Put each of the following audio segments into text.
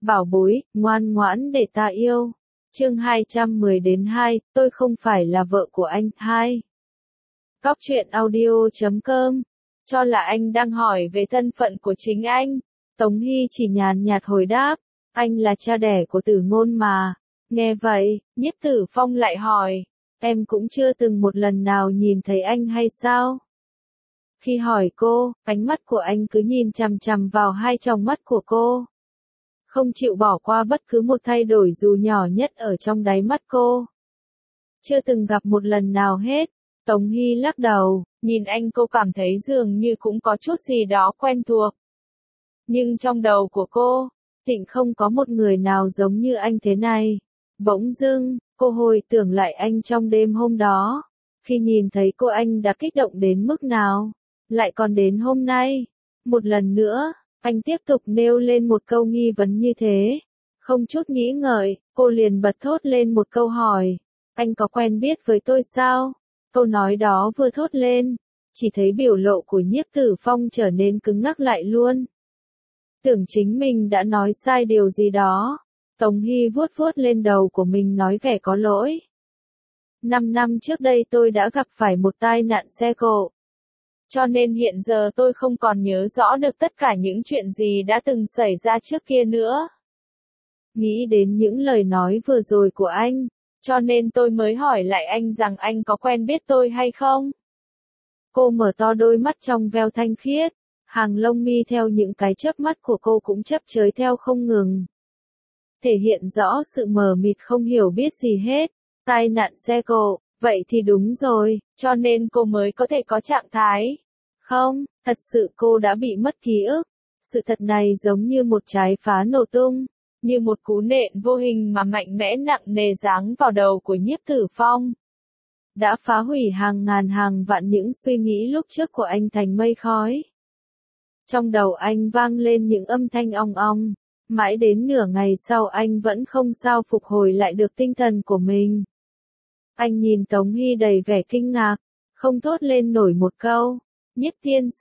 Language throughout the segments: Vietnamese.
Bảo bối, ngoan ngoãn để ta yêu. Chương 210-2, tôi không phải là vợ của anh. 2. Góc truyện audio.com. Cho là anh đang hỏi về thân phận của chính anh. Tống Hy chỉ nhàn nhạt hồi đáp, anh là cha đẻ của Tử Ngôn mà. Nghe vậy, Nhiếp Tử Phong lại hỏi, em cũng chưa từng một lần nào nhìn thấy anh hay sao? Khi hỏi cô, ánh mắt của anh cứ nhìn chằm chằm vào hai tròng mắt của cô. Không chịu bỏ qua bất cứ một thay đổi dù nhỏ nhất ở trong đáy mắt cô. Chưa từng gặp một lần nào hết. Tống Hy lắc đầu, nhìn anh cô cảm thấy dường như cũng có chút gì đó quen thuộc. Nhưng trong đầu của cô, Tịnh không có một người nào giống như anh thế này. Bỗng dưng, cô hồi tưởng lại anh trong đêm hôm đó. Khi nhìn thấy cô anh đã kích động đến mức nào. Lại còn đến hôm nay. Một lần nữa, anh tiếp tục nêu lên một câu nghi vấn như thế. Không chút nghĩ ngợi, cô liền bật thốt lên một câu hỏi. Anh có quen biết với tôi sao? Câu nói đó vừa thốt lên, chỉ thấy biểu lộ của Nhiếp Tử Phong trở nên cứng ngắc lại luôn. Tưởng chính mình đã nói sai điều gì đó. Tống Hy vuốt vuốt lên đầu của mình nói vẻ có lỗi. 5 năm trước đây tôi đã gặp phải một tai nạn xe cộ. Cho nên hiện giờ tôi không còn nhớ rõ được tất cả những chuyện gì đã từng xảy ra trước kia nữa. Nghĩ đến những lời nói vừa rồi của anh, cho nên tôi mới hỏi lại anh rằng anh có quen biết tôi hay không? Cô mở to đôi mắt trong veo thanh khiết, hàng lông mi theo những cái chớp mắt của cô cũng chớp chới theo không ngừng. Thể hiện rõ sự mờ mịt không hiểu biết gì hết, tai nạn xe cộ, vậy thì đúng rồi, cho nên cô mới có thể có trạng thái. Không, thật sự cô đã bị mất ký ức. Sự thật này giống như một trái phá nổ tung, như một cú nện vô hình mà mạnh mẽ nặng nề giáng vào đầu của Nhiếp Tử Phong. Đã phá hủy hàng ngàn hàng vạn những suy nghĩ lúc trước của anh thành mây khói. Trong đầu anh vang lên những âm thanh ong ong, mãi đến nửa ngày sau anh vẫn không sao phục hồi lại được tinh thần của mình. Anh nhìn Tống Hy đầy vẻ kinh ngạc, không thốt lên nổi một câu. Nhiếp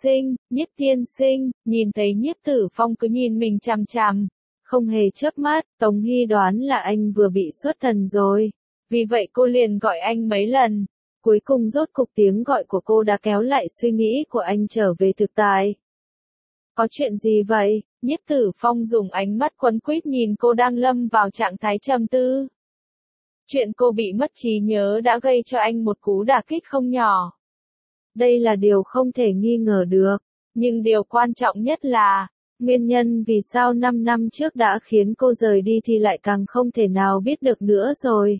tiên sinh, nhìn thấy Nhiếp Tử Phong cứ nhìn mình chằm chằm, không hề chớp mắt, Tống Hy đoán là anh vừa bị xuất thần rồi. Vì vậy cô liền gọi anh mấy lần, cuối cùng rốt cục tiếng gọi của cô đã kéo lại suy nghĩ của anh trở về thực tại. Có chuyện gì vậy? Nhiếp Tử Phong dùng ánh mắt quấn quýt nhìn cô đang lâm vào trạng thái trầm tư. Chuyện cô bị mất trí nhớ đã gây cho anh một cú đả kích không nhỏ. Đây là điều không thể nghi ngờ được, nhưng điều quan trọng nhất là, nguyên nhân vì sao 5 năm trước đã khiến cô rời đi thì lại càng không thể nào biết được nữa rồi.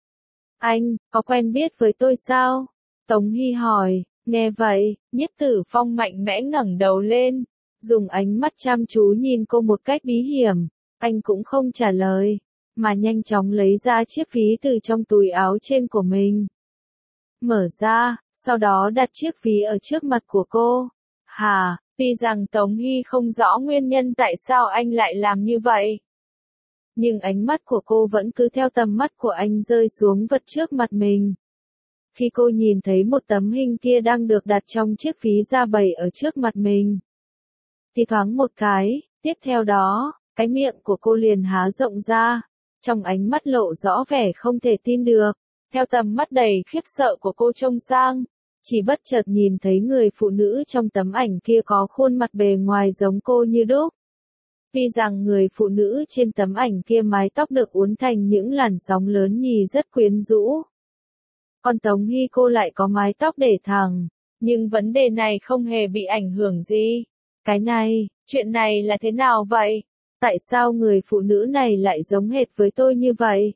Anh, có quen biết với tôi sao? Tống Hy hỏi, nghe vậy, Nhiếp Tử Phong mạnh mẽ ngẩng đầu lên, dùng ánh mắt chăm chú nhìn cô một cách bí hiểm, anh cũng không trả lời, mà nhanh chóng lấy ra chiếc ví từ trong túi áo trên của mình. Mở ra, sau đó đặt chiếc ví ở trước mặt của cô. Hà, tuy rằng Tống Hy không rõ nguyên nhân tại sao anh lại làm như vậy. Nhưng ánh mắt của cô vẫn cứ theo tầm mắt của anh rơi xuống vật trước mặt mình. Khi cô nhìn thấy một tấm hình kia đang được đặt trong chiếc ví da bày ở trước mặt mình, thì thoáng một cái, tiếp theo đó, cái miệng của cô liền há rộng ra, trong ánh mắt lộ rõ vẻ không thể tin được. Theo tầm mắt đầy khiếp sợ của cô trông sang, chỉ bất chợt nhìn thấy người phụ nữ trong tấm ảnh kia có khuôn mặt bề ngoài giống cô như đúc. Tuy rằng người phụ nữ trên tấm ảnh kia mái tóc được uốn thành những làn sóng lớn nhì rất quyến rũ. Còn Tống Hy cô lại có mái tóc để thẳng, nhưng vấn đề này không hề bị ảnh hưởng gì. Cái này, chuyện này là thế nào vậy? Tại sao người phụ nữ này lại giống hệt với tôi như vậy?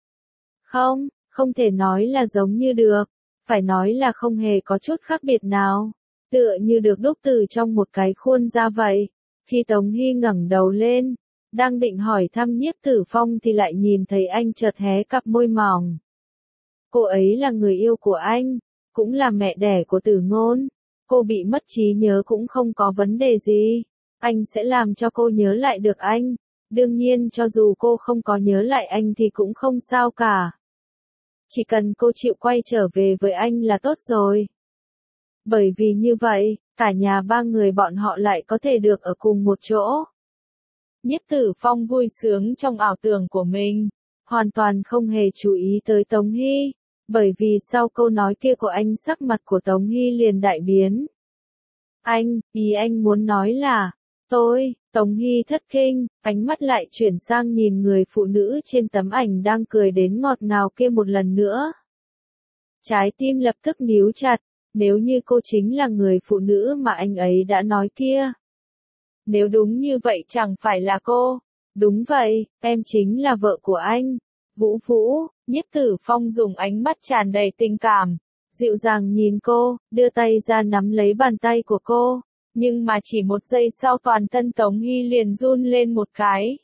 Không thể nói là giống như được, phải nói là không hề có chút khác biệt nào, tựa như được đúc từ trong một cái khuôn ra vậy. Khi Tống Hy ngẩng đầu lên, đang định hỏi thăm Nhiếp Tử Phong thì lại nhìn thấy anh chợt hé cặp môi mỏng. Cô ấy là người yêu của anh, cũng là mẹ đẻ của Tử Ngôn. Cô bị mất trí nhớ cũng không có vấn đề gì, anh sẽ làm cho cô nhớ lại được anh. Đương nhiên cho dù cô không có nhớ lại anh thì cũng không sao cả. Chỉ cần cô chịu quay trở về với anh là tốt rồi. Bởi vì như vậy, cả nhà ba người bọn họ lại có thể được ở cùng một chỗ. Nhiếp Tử Phong vui sướng trong ảo tưởng của mình, hoàn toàn không hề chú ý tới Tống Hy, bởi vì sau câu nói kia của anh sắc mặt của Tống Hy liền đại biến. Ý anh muốn nói là, Tống Hy thất kinh, ánh mắt lại chuyển sang nhìn người phụ nữ trên tấm ảnh đang cười đến ngọt ngào kia một lần nữa. Trái tim lập tức níu chặt, nếu như cô chính là người phụ nữ mà anh ấy đã nói kia. Nếu đúng như vậy chẳng phải là cô. Đúng vậy, em chính là vợ của anh. Vũ Vũ, Nhiếp Tử Phong dùng ánh mắt tràn đầy tình cảm, dịu dàng nhìn cô, đưa tay ra nắm lấy bàn tay của cô. Nhưng mà chỉ một giây sau toàn thân Tống Hy liền run lên một cái.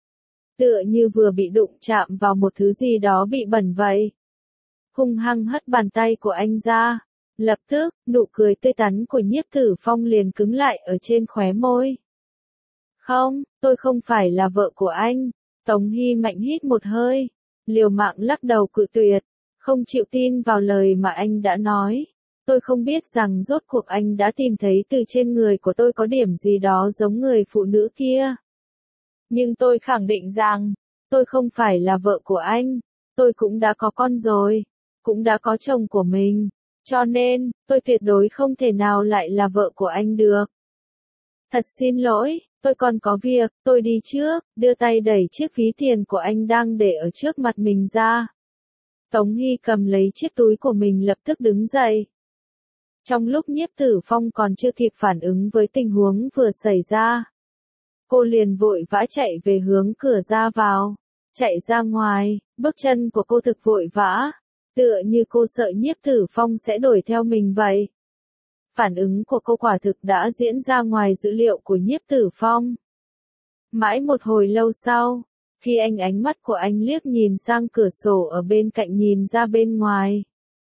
Tựa như vừa bị đụng chạm vào một thứ gì đó bị bẩn vậy. Hung hăng hất bàn tay của anh ra. Lập tức, nụ cười tươi tắn của Nhiếp Tử Phong liền cứng lại ở trên khóe môi. Không, tôi không phải là vợ của anh. Tống Hy mạnh hít một hơi, liều mạng lắc đầu cự tuyệt, không chịu tin vào lời mà anh đã nói. Tôi không biết rằng rốt cuộc anh đã tìm thấy từ trên người của tôi có điểm gì đó giống người phụ nữ kia. Nhưng tôi khẳng định rằng, tôi không phải là vợ của anh. Tôi cũng đã có con rồi, cũng đã có chồng của mình. Cho nên, tôi tuyệt đối không thể nào lại là vợ của anh được. Thật xin lỗi, tôi còn có việc, tôi đi trước, đưa tay đẩy chiếc ví tiền của anh đang để ở trước mặt mình ra. Tống Hy cầm lấy chiếc túi của mình lập tức đứng dậy. Trong lúc Nhiếp Tử Phong còn chưa kịp phản ứng với tình huống vừa xảy ra, cô liền vội vã chạy về hướng cửa ra vào. Chạy ra ngoài, bước chân của cô thực vội vã, tựa như cô sợ Nhiếp Tử Phong sẽ đuổi theo mình vậy. Phản ứng của cô quả thực đã diễn ra ngoài dữ liệu của Nhiếp Tử Phong. Mãi một hồi lâu sau, khi ánh mắt của anh liếc nhìn sang cửa sổ ở bên cạnh nhìn ra bên ngoài.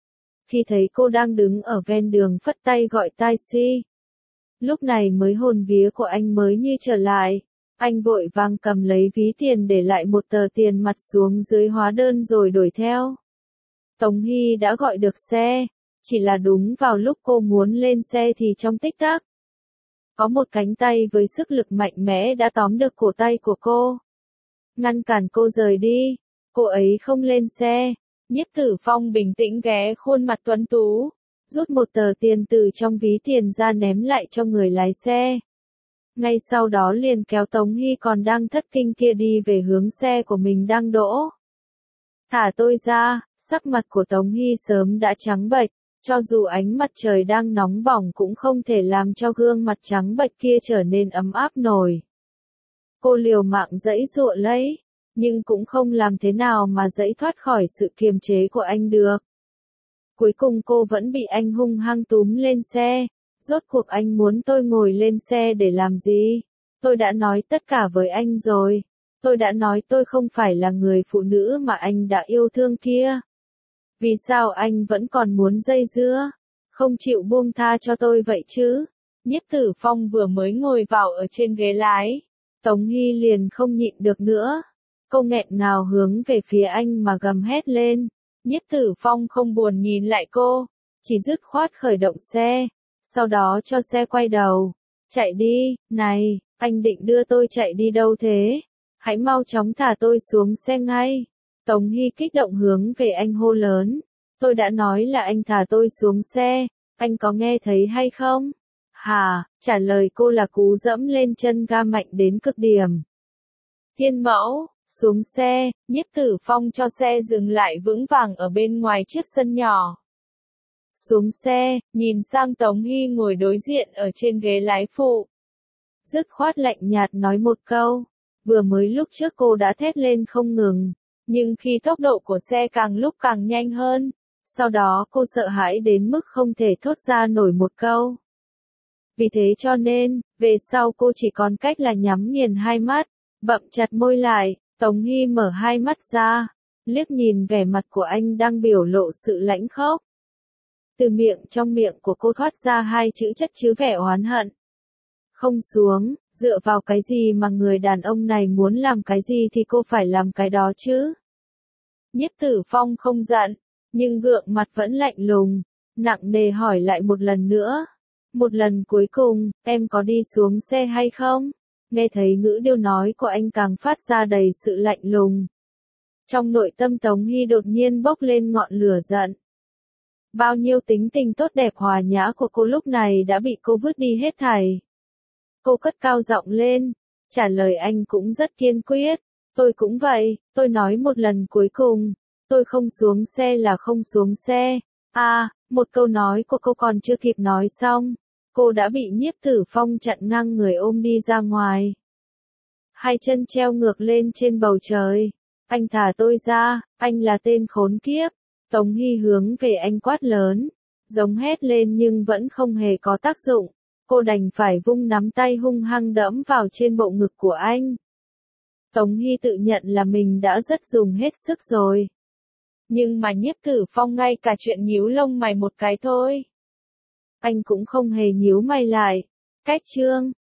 Khi thấy cô đang đứng ở ven đường phất tay gọi taxi. Lúc này mới hồn vía của anh mới như trở lại. Anh vội vàng cầm lấy ví tiền để lại một tờ tiền mặt xuống dưới hóa đơn rồi đuổi theo. Tống Hy đã gọi được xe. Chỉ là đúng vào lúc cô muốn lên xe thì trong tích tắc, có một cánh tay với sức lực mạnh mẽ đã tóm được cổ tay của cô. Ngăn cản cô rời đi. Cô ấy không lên xe. Nhiếp Tử Phong bình tĩnh ghé khuôn mặt tuấn tú, rút một tờ tiền từ trong ví tiền ra ném lại cho người lái xe. Ngay sau đó liền kéo Tống Hy còn đang thất kinh kia đi về hướng xe của mình đang đỗ. Thả tôi ra, sắc mặt của Tống Hy sớm đã trắng bệch, cho dù ánh mặt trời đang nóng bỏng cũng không thể làm cho gương mặt trắng bệch kia trở nên ấm áp nổi. Cô liều mạng giãy giụa lấy, nhưng cũng không làm thế nào mà giãy thoát khỏi sự kiềm chế của anh được. Cuối cùng cô vẫn bị anh hung hăng túm lên xe. Rốt cuộc anh muốn tôi ngồi lên xe để làm gì? Tôi đã nói tất cả với anh rồi. Tôi đã nói tôi không phải là người phụ nữ mà anh đã yêu thương kia. Vì sao anh vẫn còn muốn dây dưa? Không chịu buông tha cho tôi vậy chứ? Nhiếp Tử Phong vừa mới ngồi vào ở trên ghế lái. Tống Hy liền không nhịn được nữa. Cô nghẹn ngào hướng về phía anh mà gầm hét lên. Nhiếp Tử Phong không buồn nhìn lại cô, chỉ dứt khoát khởi động xe, sau đó cho xe quay đầu. Chạy đi, này, anh định đưa tôi chạy đi đâu thế? Hãy mau chóng thả tôi xuống xe ngay. Tống Hy kích động hướng về anh hô lớn. Tôi đã nói là anh thả tôi xuống xe, anh có nghe thấy hay không? Hà, trả lời cô là cú dẫm lên chân ga mạnh đến cực điểm. Thiên mẫu, xuống xe, Nhiếp Tử Phong cho xe dừng lại vững vàng ở bên ngoài chiếc sân nhỏ. Xuống xe, nhìn sang Tống Hy ngồi đối diện ở trên ghế lái phụ. Dứt khoát lạnh nhạt nói một câu. Vừa mới lúc trước cô đã thét lên không ngừng, nhưng khi tốc độ của xe càng lúc càng nhanh hơn, sau đó cô sợ hãi đến mức không thể thốt ra nổi một câu. Vì thế cho nên, về sau cô chỉ còn cách là nhắm nghiền hai mắt, bậm chặt môi lại. Tống Hy mở hai mắt ra, liếc nhìn vẻ mặt của anh đang biểu lộ sự lãnh khốc. Từ trong miệng của cô thoát ra hai chữ chất chứa vẻ oán hận. Không xuống, dựa vào cái gì mà người đàn ông này muốn làm cái gì thì cô phải làm cái đó chứ. Nhiếp Tử Phong không giận, nhưng gượng mặt vẫn lạnh lùng, nặng nề hỏi lại một lần nữa. Một lần cuối cùng, em có đi xuống xe hay không? Nghe thấy ngữ điệu nói của anh càng phát ra đầy sự lạnh lùng. Trong nội tâm Tống Hy đột nhiên bốc lên ngọn lửa giận. Bao nhiêu tính tình tốt đẹp hòa nhã của cô lúc này đã bị cô vứt đi hết thảy. Cô cất cao giọng lên, trả lời anh cũng rất kiên quyết. Tôi cũng vậy, tôi nói một lần cuối cùng, tôi không xuống xe là không xuống xe. Một câu nói của cô còn chưa kịp nói xong, cô đã bị Nhiếp Tử Phong chặn ngang người ôm đi ra ngoài. Hai chân treo ngược lên trên bầu trời. Anh thả tôi ra, anh là tên khốn kiếp. Tống Hy hướng về anh quát lớn, giống hét lên nhưng vẫn không hề có tác dụng. Cô đành phải vung nắm tay hung hăng đẫm vào trên bộ ngực của anh. Tống Hy tự nhận là mình đã rất dùng hết sức rồi. Nhưng mà Nhiếp Tử Phong ngay cả chuyện nhíu lông mày một cái thôi, anh cũng không hề nhíu mày lại. Cách chương